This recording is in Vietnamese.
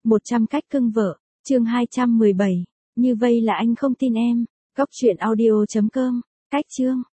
100 cách cưng vợ, chương 217. Như vậy là anh không tin em. Góc truyện audio.com. Cách chương.